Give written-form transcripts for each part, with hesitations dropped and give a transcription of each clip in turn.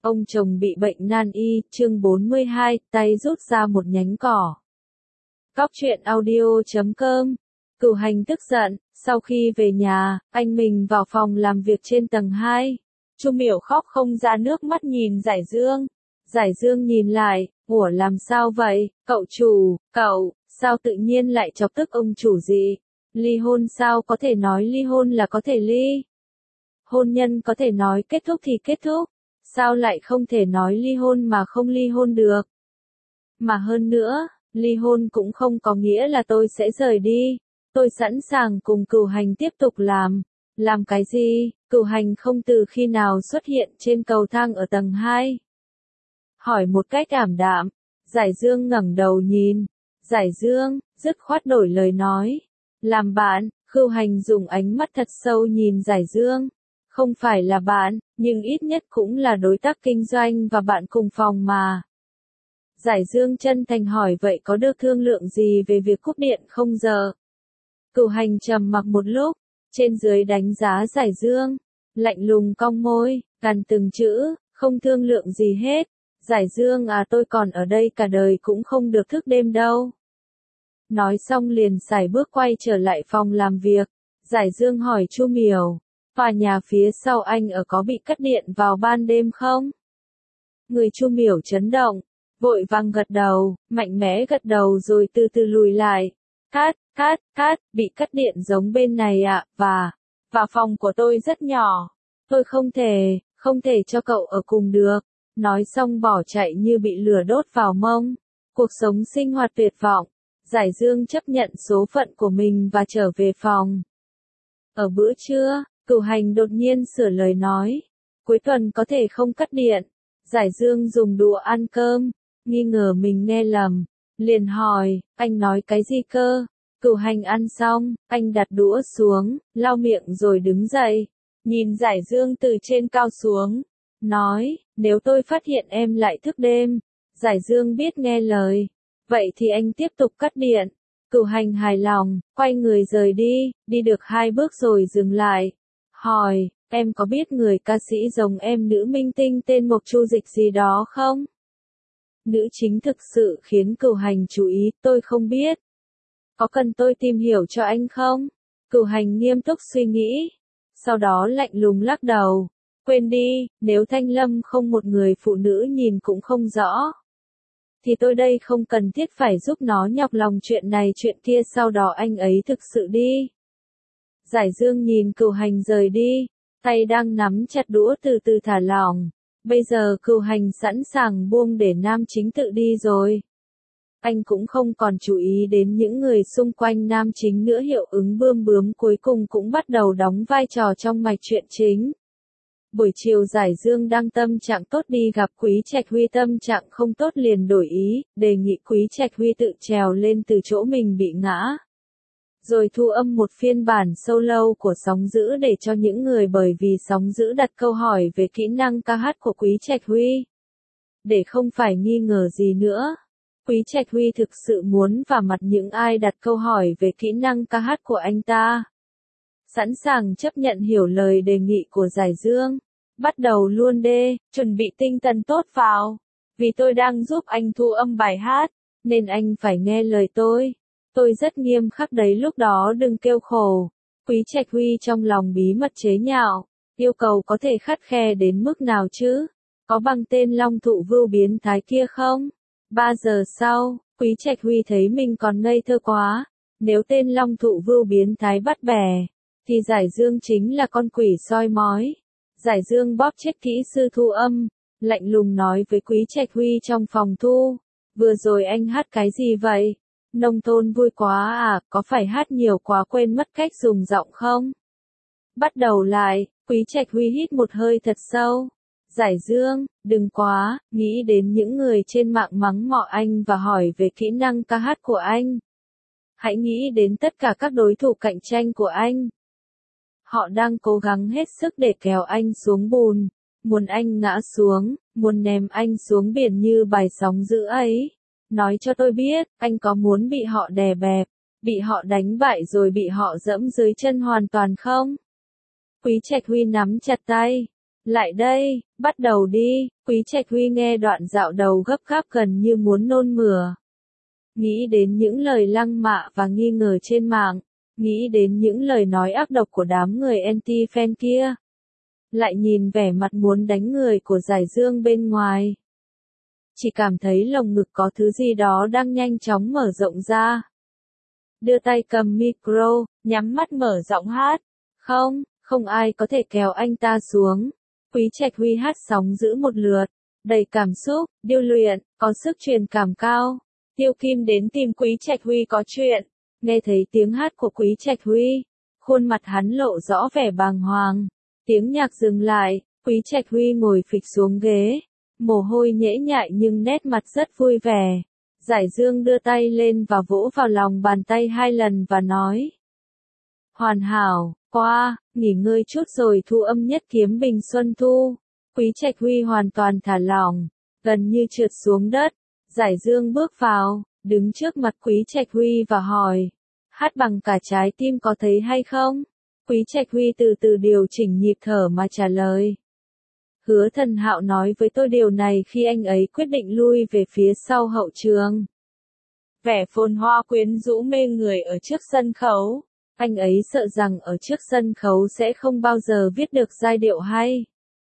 Ông chồng bị bệnh nan y, chương 42, tay rút ra một nhánh cỏ. Góc truyện audio.com. Cửu Hành tức giận, sau khi về nhà, anh mình vào phòng làm việc trên tầng 2. Chu Miểu khóc không ra nước mắt nhìn Giải Dương. Giải Dương nhìn lại, ủa làm sao vậy, cậu chủ, cậu, sao tự nhiên lại chọc tức ông chủ gì? Ly hôn sao có thể nói ly hôn là có thể ly? Hôn nhân có thể nói kết thúc thì kết thúc. Sao lại không thể nói ly hôn mà không ly hôn được? Mà hơn nữa, ly hôn cũng không có nghĩa là tôi sẽ rời đi. Tôi sẵn sàng cùng Cửu Hành tiếp tục làm. Làm cái gì? Cửu Hành không từ khi nào xuất hiện trên cầu thang ở tầng 2. Hỏi một cách ảm đạm. Giải Dương ngẩng đầu nhìn. Giải Dương, dứt khoát đổi lời nói. Làm bạn, Cửu Hành dùng ánh mắt thật sâu nhìn Giải Dương. Không phải là bạn, nhưng ít nhất cũng là đối tác kinh doanh và bạn cùng phòng mà. Giải Dương chân thành hỏi vậy có được thương lượng gì về việc cúp điện không giờ? Cửu Hành trầm mặc một lúc, trên dưới đánh giá Giải Dương, lạnh lùng cong môi, gằn từng chữ, không thương lượng gì hết. Giải Dương à, tôi còn ở đây cả đời cũng không được thức đêm đâu. Nói xong liền sải bước quay trở lại phòng làm việc. Giải Dương hỏi Chu Miểu, tòa nhà phía sau anh ở có bị cắt điện vào ban đêm không? Người Chu Miểu chấn động, vội vàng gật đầu, mạnh mẽ gật đầu rồi từ từ lùi lại. Cát, bị cắt điện giống bên này ạ, và phòng của tôi rất nhỏ. Tôi không thể cho cậu ở cùng được. Nói xong bỏ chạy như bị lửa đốt vào mông. Cuộc sống sinh hoạt tuyệt vọng. Giải Dương chấp nhận số phận của mình và trở về phòng. Ở bữa trưa, Cửu Hành đột nhiên sửa lời nói. Cuối tuần có thể không cắt điện. Giải Dương dùng đũa ăn cơm, nghi ngờ mình nghe lầm. Liền hỏi, anh nói cái gì cơ? Cửu Hành ăn xong, anh đặt đũa xuống, lau miệng rồi đứng dậy. Nhìn Giải Dương từ trên cao xuống. Nói, nếu tôi phát hiện em lại thức đêm. Giải Dương biết nghe lời. Vậy thì anh tiếp tục cắt điện. Cửu Hành hài lòng, quay người rời đi được 2 bước rồi dừng lại. Hỏi, em có biết người ca sĩ giống em nữ minh tinh tên Mộc Chu Dịch gì đó không? Nữ chính thực sự khiến Cửu Hành chú ý, tôi không biết. Có cần tôi tìm hiểu cho anh không? Cửu Hành nghiêm túc suy nghĩ. Sau đó lạnh lùng lắc đầu. Quên đi, nếu Thanh Lâm không một người phụ nữ nhìn cũng không rõ. Thì tôi đây không cần thiết phải giúp nó nhọc lòng chuyện này chuyện kia, sau đó anh ấy thực sự đi. Giải Dương nhìn Cửu Hành rời đi, tay đang nắm chặt đũa từ từ thả lỏng. Bây giờ Cửu Hành sẵn sàng buông để nam chính tự đi rồi. Anh cũng không còn chú ý đến những người xung quanh nam chính nữa, hiệu ứng bươm bướm cuối cùng cũng bắt đầu đóng vai trò trong mạch truyện chính. Buổi chiều Giải Dương đang tâm trạng tốt đi gặp Quý Trạch Huy, tâm trạng không tốt liền đổi ý, đề nghị Quý Trạch Huy tự trèo lên từ chỗ mình bị ngã. Rồi thu âm một phiên bản solo của Sóng Dữ để cho những người, bởi vì Sóng Dữ đặt câu hỏi về kỹ năng ca hát của Quý Trạch Huy. Để không phải nghi ngờ gì nữa, Quý Trạch Huy thực sự muốn vả mặt những ai đặt câu hỏi về kỹ năng ca hát của anh ta. Sẵn sàng chấp nhận hiểu lời đề nghị của Giải Dương. Bắt đầu luôn đê, chuẩn bị tinh thần tốt vào. Vì tôi đang giúp anh thu âm bài hát, nên anh phải nghe lời tôi. Tôi rất nghiêm khắc đấy, lúc đó đừng kêu khổ. Quý Trạch Huy trong lòng bí mật chế nhạo. Yêu cầu có thể khắt khe đến mức nào chứ? Có bằng tên Long Thụ Vưu biến thái kia không? 3 giờ sau, Quý Trạch Huy thấy mình còn ngây thơ quá. Nếu tên Long Thụ Vưu biến thái bắt bẻ, thì Giải Dương chính là con quỷ soi mói. Giải Dương bóp chết kỹ sư thu âm, lạnh lùng nói với Quý Trạch Huy trong phòng thu. Vừa rồi anh hát cái gì vậy? Nông thôn vui quá à, có phải hát nhiều quá quên mất cách dùng giọng không? Bắt đầu lại, Quý Trạch Huy hít một hơi thật sâu. Giải Dương, đừng quá, nghĩ đến những người trên mạng mắng mọ anh và hỏi về kỹ năng ca hát của anh. Hãy nghĩ đến tất cả các đối thủ cạnh tranh của anh. Họ đang cố gắng hết sức để kéo anh xuống bùn, muốn anh ngã xuống, muốn ném anh xuống biển như bài Sóng Dữ ấy. Nói cho tôi biết, anh có muốn bị họ đè bẹp, bị họ đánh bại rồi bị họ dẫm dưới chân hoàn toàn không? Quý Trạch Huy nắm chặt tay, Lại đây, bắt đầu đi. Quý Trạch Huy nghe đoạn dạo đầu gấp gáp gần như muốn nôn mửa. Nghĩ đến những lời lăng mạ và nghi ngờ trên mạng, nghĩ đến những lời nói ác độc của đám người anti-fan kia. Lại nhìn vẻ mặt muốn đánh người của Giải Dương bên ngoài. Chỉ cảm thấy lồng ngực có thứ gì đó đang nhanh chóng mở rộng ra. Đưa tay cầm micro, nhắm mắt mở giọng hát. Không ai có thể kéo anh ta xuống. Quý Trạch Huy hát sóng giữ một lượt, đầy cảm xúc, điêu luyện, có sức truyền cảm cao. Tiêu Kim đến tìm Quý Trạch Huy có chuyện. Nghe thấy tiếng hát của Quý Trạch Huy, khuôn mặt hắn lộ rõ vẻ bàng hoàng. Tiếng nhạc dừng lại, Quý Trạch Huy ngồi phịch xuống ghế, mồ hôi nhễ nhại nhưng nét mặt rất vui vẻ. Giải Dương đưa tay lên và vỗ vào lòng bàn tay 2 lần và nói: Hoàn hảo, qua, nghỉ ngơi chút rồi thu âm nhất kiếm Bình Xuân Thu. Quý Trạch Huy hoàn toàn thả lỏng, gần như trượt xuống đất. Giải Dương bước vào, đứng trước mặt Quý Trạch Huy và hỏi: Hát bằng cả trái tim có thấy hay không? Quý Trạch Huy từ từ điều chỉnh nhịp thở mà trả lời. Hứa Thần Hạo nói với tôi điều này khi anh ấy quyết định lui về phía sau hậu trường. Vẻ phồn hoa quyến rũ mê người ở trước sân khấu. Anh ấy sợ rằng ở trước sân khấu sẽ không bao giờ viết được giai điệu hay.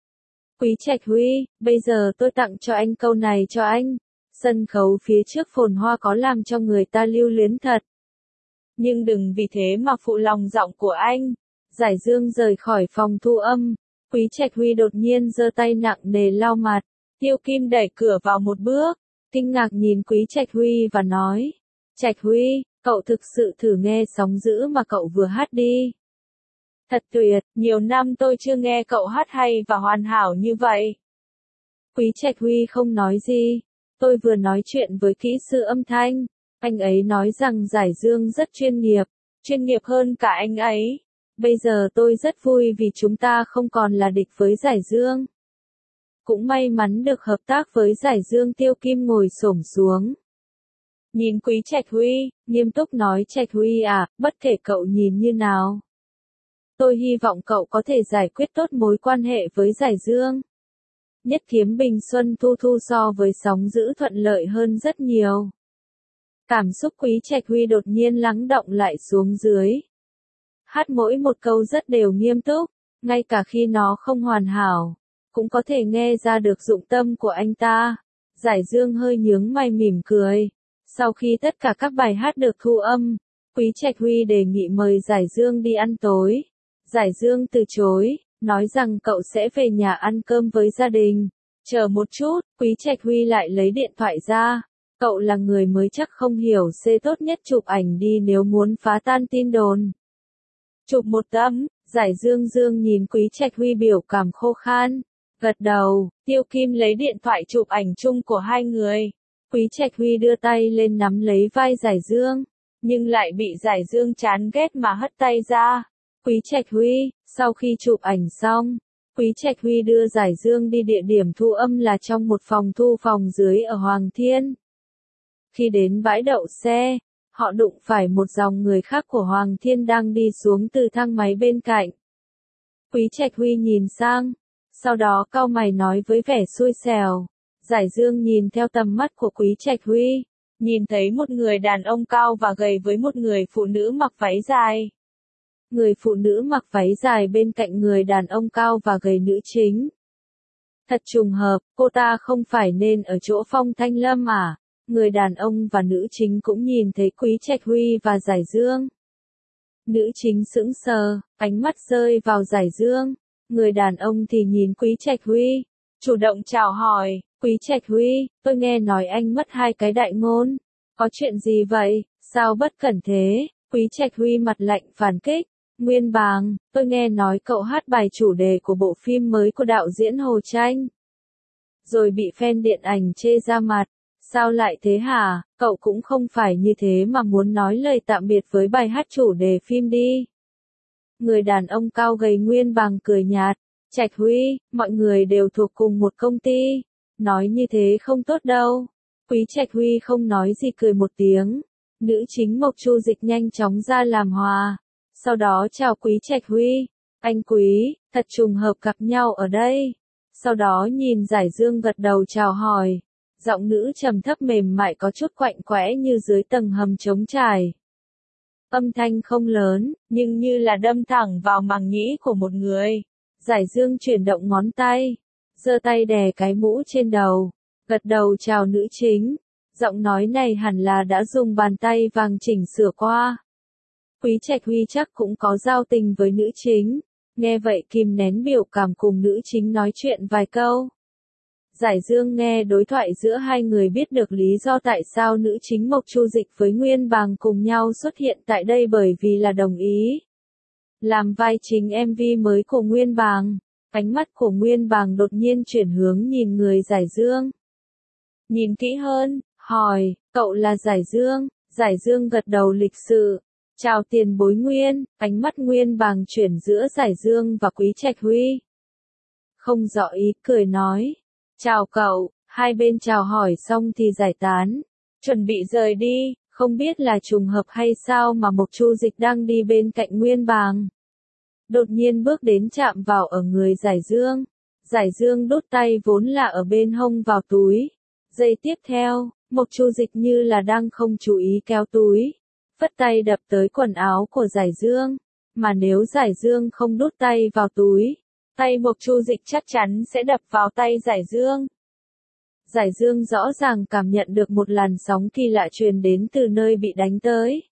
Quý Trạch Huy, bây giờ tôi tặng cho anh câu này cho anh. Sân khấu phía trước phồn hoa có làm cho người ta lưu luyến thật. Nhưng đừng vì thế mà phụ lòng giọng của anh. Giải Dương rời khỏi phòng thu âm. Quý Trạch Huy đột nhiên giơ tay nặng nề lau mặt. Tiêu Kim đẩy cửa vào một bước, kinh ngạc nhìn Quý Trạch Huy và nói: Trạch Huy, cậu thực sự thử nghe sóng giữ mà cậu vừa hát đi. Thật tuyệt, nhiều năm tôi chưa nghe cậu hát hay và hoàn hảo như vậy. Quý Trạch Huy không nói gì. Tôi vừa nói chuyện với kỹ sư âm thanh. Anh ấy nói rằng Giải Dương rất chuyên nghiệp hơn cả anh ấy. Bây giờ tôi rất vui vì chúng ta không còn là địch với Giải Dương. Cũng may mắn được hợp tác với Giải Dương. Tiêu Kim ngồi xổm xuống, nhìn Quý Trạch Huy, nghiêm túc nói: Trạch Huy à, bất kể cậu nhìn như nào, tôi hy vọng cậu có thể giải quyết tốt mối quan hệ với Giải Dương. Nhất kiếm Bình Xuân Thu Thu so với sóng giữ thuận lợi hơn rất nhiều. Cảm xúc Quý Trạch Huy đột nhiên lắng động lại xuống dưới. Hát mỗi một câu rất đều nghiêm túc, ngay cả khi nó không hoàn hảo, cũng có thể nghe ra được dụng tâm của anh ta. Giải Dương hơi nhướng mày mỉm cười. Sau khi tất cả các bài hát được thu âm, Quý Trạch Huy đề nghị mời Giải Dương đi ăn tối. Giải Dương từ chối, nói rằng cậu sẽ về nhà ăn cơm với gia đình. Chờ một chút, Quý Trạch Huy lại lấy điện thoại ra. Cậu là người mới chắc không hiểu tốt nhất chụp ảnh đi nếu muốn phá tan tin đồn. Chụp một tấm. Giải Dương nhìn Quý Trạch Huy biểu cảm khô khan, gật đầu. Tiêu Kim lấy điện thoại chụp ảnh chung của hai người. Quý Trạch Huy đưa tay lên nắm lấy vai Giải Dương, nhưng lại bị Giải Dương chán ghét mà hất tay ra. Quý Trạch Huy, sau khi chụp ảnh xong, Quý Trạch Huy đưa Giải Dương đi địa điểm thu âm là trong một phòng thu phòng dưới ở Hoàng Thiên. Khi đến bãi đậu xe, họ đụng phải một dòng người khác của Hoàng Thiên đang đi xuống từ thang máy bên cạnh. Quý Trạch Huy nhìn sang, sau đó cau mày nói với vẻ xui xẻo. Giải Dương nhìn theo tầm mắt của Quý Trạch Huy, nhìn thấy một người đàn ông cao và gầy với một người phụ nữ mặc váy dài. Người phụ nữ mặc váy dài bên cạnh người đàn ông cao và gầy nữ chính. Thật trùng hợp, cô ta không phải nên ở chỗ Phong Thanh Lâm à? Người đàn ông và nữ chính cũng nhìn thấy Quý Trạch Huy và Giải Dương. Nữ chính sững sờ, ánh mắt rơi vào Giải Dương. Người đàn ông thì nhìn Quý Trạch Huy, chủ động chào hỏi. Quý Trạch Huy, tôi nghe nói anh mất 2 cái đại ngôn. Có chuyện gì vậy? Sao bất cẩn thế? Quý Trạch Huy mặt lạnh phản kích. Nguyên Bàng, tôi nghe nói cậu hát bài chủ đề của bộ phim mới của đạo diễn Hồ Tranh. Rồi bị fan điện ảnh chê ra mặt. Sao lại thế hả? Cậu cũng không phải như thế mà muốn nói lời tạm biệt với bài hát chủ đề phim đi. Người đàn ông cao gầy Nguyên Bàng cười nhạt. Trạch Huy, mọi người đều thuộc cùng một công ty. Nói như thế không tốt đâu. Quý Trạch Huy không nói gì cười một tiếng. Nữ chính Mộc Chu Dịch nhanh chóng ra làm hòa. Sau đó chào Quý Trạch Huy. Anh Quý, thật trùng hợp gặp nhau ở đây. Sau đó nhìn Giải Dương gật đầu chào hỏi. Giọng nữ trầm thấp mềm mại có chút quạnh quẽ như dưới tầng hầm trống trải. Âm thanh không lớn, nhưng như là đâm thẳng vào màng nhĩ của một người. Giải Dương chuyển động ngón tay, giơ tay đè cái mũ trên đầu, gật đầu chào nữ chính. Giọng nói này hẳn là đã dùng bàn tay vàng chỉnh sửa qua. Quý Trạch Huy chắc cũng có giao tình với nữ chính. Nghe vậy kìm nén biểu cảm cùng nữ chính nói chuyện vài câu. Giải Dương nghe đối thoại giữa hai người biết được lý do tại sao nữ chính Mộc Chu Dịch với Nguyên Bàng cùng nhau xuất hiện tại đây bởi vì là đồng ý làm vai chính MV mới của Nguyên Bàng. Ánh mắt của Nguyên Bàng đột nhiên chuyển hướng nhìn người Giải Dương. Nhìn kỹ hơn, hỏi, cậu là Giải Dương? Giải Dương gật đầu lịch sự. Chào tiền bối Nguyên, ánh mắt Nguyên Bàng chuyển giữa Giải Dương và Quý Trạch Huy. Không rõ ý, cười nói. Chào cậu, hai bên chào hỏi xong thì giải tán. Chuẩn bị rời đi, không biết là trùng hợp hay sao mà Mộc Chu Dịch đang đi bên cạnh Nguyên Bàng. Đột nhiên bước đến chạm vào ở người Giải Dương. Giải Dương đút tay vốn là ở bên hông vào túi. Giây tiếp theo, Mộc Chu Dịch như là đang không chú ý kéo túi. Phất tay đập tới quần áo của Giải Dương. Mà nếu Giải Dương không đút tay vào túi, tay Mộc Chu Dịch chắc chắn sẽ đập vào tay Giải Dương. Giải Dương rõ ràng cảm nhận được một làn sóng kỳ lạ truyền đến từ nơi bị đánh tới.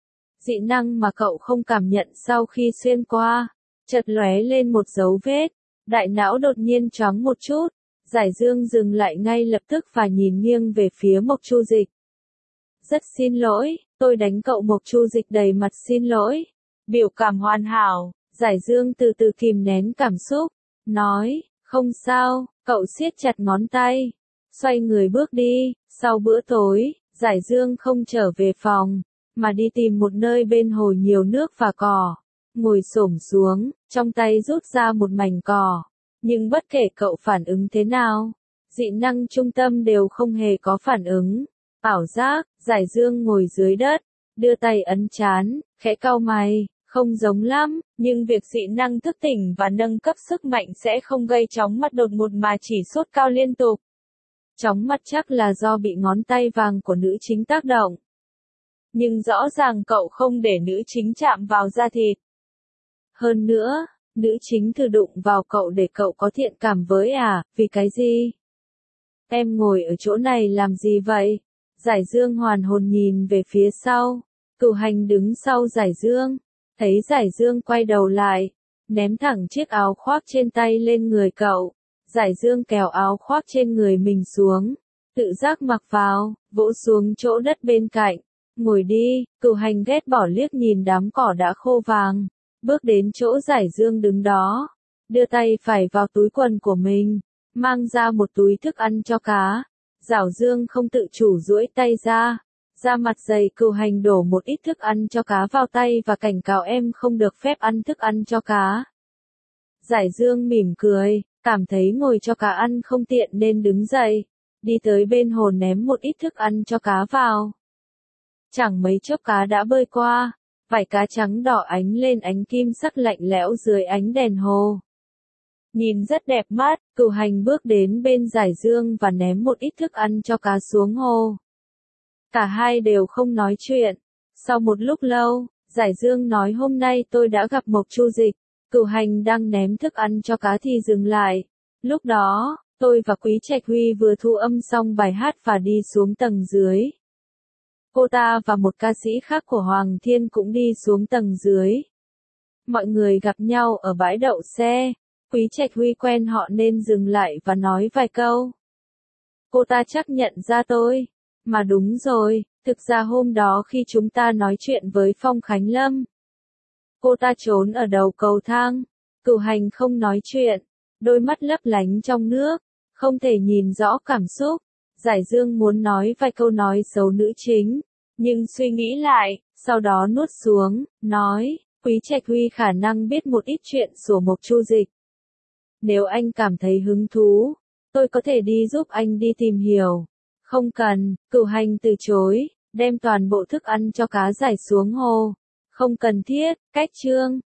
Dị năng mà cậu không cảm nhận sau khi xuyên qua, chợt lóe lên một dấu vết, đại não đột nhiên choáng một chút. Giải Dương dừng lại ngay lập tức và nhìn nghiêng về phía Mộc Chu Dịch. Rất xin lỗi, tôi đánh cậu. Mộc Chu Dịch đầy mặt xin lỗi. Biểu cảm hoàn hảo, Giải Dương từ từ kìm nén cảm xúc, nói, không sao, cậu siết chặt ngón tay, xoay người bước đi. Sau bữa tối, Giải Dương không trở về phòng, mà đi tìm một nơi bên hồ nhiều nước và cỏ, ngồi xổm xuống, trong tay rút ra một mảnh cỏ. Nhưng bất kể cậu phản ứng thế nào, dị năng trung tâm đều không hề có phản ứng. Ảo giác, Giải Dương ngồi dưới đất, đưa tay ấn trán, khẽ cau mày, không giống lắm, nhưng việc dị năng thức tỉnh và nâng cấp sức mạnh sẽ không gây chóng mặt đột ngột mà chỉ sốt cao liên tục. Chóng mặt chắc là do bị ngón tay vàng của nữ chính tác động. Nhưng rõ ràng cậu không để nữ chính chạm vào da thịt. Hơn nữa, nữ chính thử đụng vào cậu để cậu có thiện cảm với vì cái gì? Em ngồi ở chỗ này làm gì vậy? Giải Dương hoàn hồn nhìn về phía sau. Cửu Hành đứng sau Giải Dương. Thấy Giải Dương quay đầu lại, ném thẳng chiếc áo khoác trên tay lên người cậu. Giải Dương kéo áo khoác trên người mình xuống, tự giác mặc vào, vỗ xuống chỗ đất bên cạnh. Ngồi đi. Cửu Hành ghét bỏ liếc nhìn đám cỏ đã khô vàng, bước đến chỗ Giải Dương đứng đó, đưa tay phải vào túi quần của mình, mang ra một túi thức ăn cho cá. Giải Dương không tự chủ duỗi tay ra, da mặt dày. Cửu Hành đổ một ít thức ăn cho cá vào tay và cảnh cáo em không được phép ăn thức ăn cho cá. Giải Dương mỉm cười, cảm thấy ngồi cho cá ăn không tiện nên đứng dậy, đi tới bên hồ ném một ít thức ăn cho cá vào. Chẳng mấy chốc cá đã bơi qua, vảy cá trắng đỏ ánh lên ánh kim sắc lạnh lẽo dưới ánh đèn hồ. Nhìn rất đẹp mắt. Cửu Hành bước đến bên Giải Dương và ném một ít thức ăn cho cá xuống hồ. Cả hai đều không nói chuyện. Sau một lúc lâu, Giải Dương nói hôm nay tôi đã gặp Mộc Chu Dịch. Cửu Hành đang ném thức ăn cho cá thì dừng lại. Lúc đó, tôi và Quý Trạch Huy vừa thu âm xong bài hát và đi xuống tầng dưới. Cô ta và một ca sĩ khác của Hoàng Thiên cũng đi xuống tầng dưới. Mọi người gặp nhau ở bãi đậu xe. Quý Trạch Huy quen họ nên dừng lại và nói vài câu. Cô ta chắc nhận ra tôi. Mà đúng rồi, thực ra hôm đó khi chúng ta nói chuyện với Phong Khánh Lâm, cô ta trốn ở đầu cầu thang. Cửu Hành không nói chuyện, đôi mắt lấp lánh trong nước, không thể nhìn rõ cảm xúc. Giải Dương muốn nói vài câu nói xấu nữ chính, nhưng suy nghĩ lại, sau đó nuốt xuống, nói, Quý Trạch Huy khả năng biết một ít chuyện của Mộc Chu Dịch. Nếu anh cảm thấy hứng thú, tôi có thể đi giúp anh đi tìm hiểu. Không cần. Cửu Hành từ chối, đem toàn bộ thức ăn cho cá giải xuống hồ. Không cần thiết. Cách chương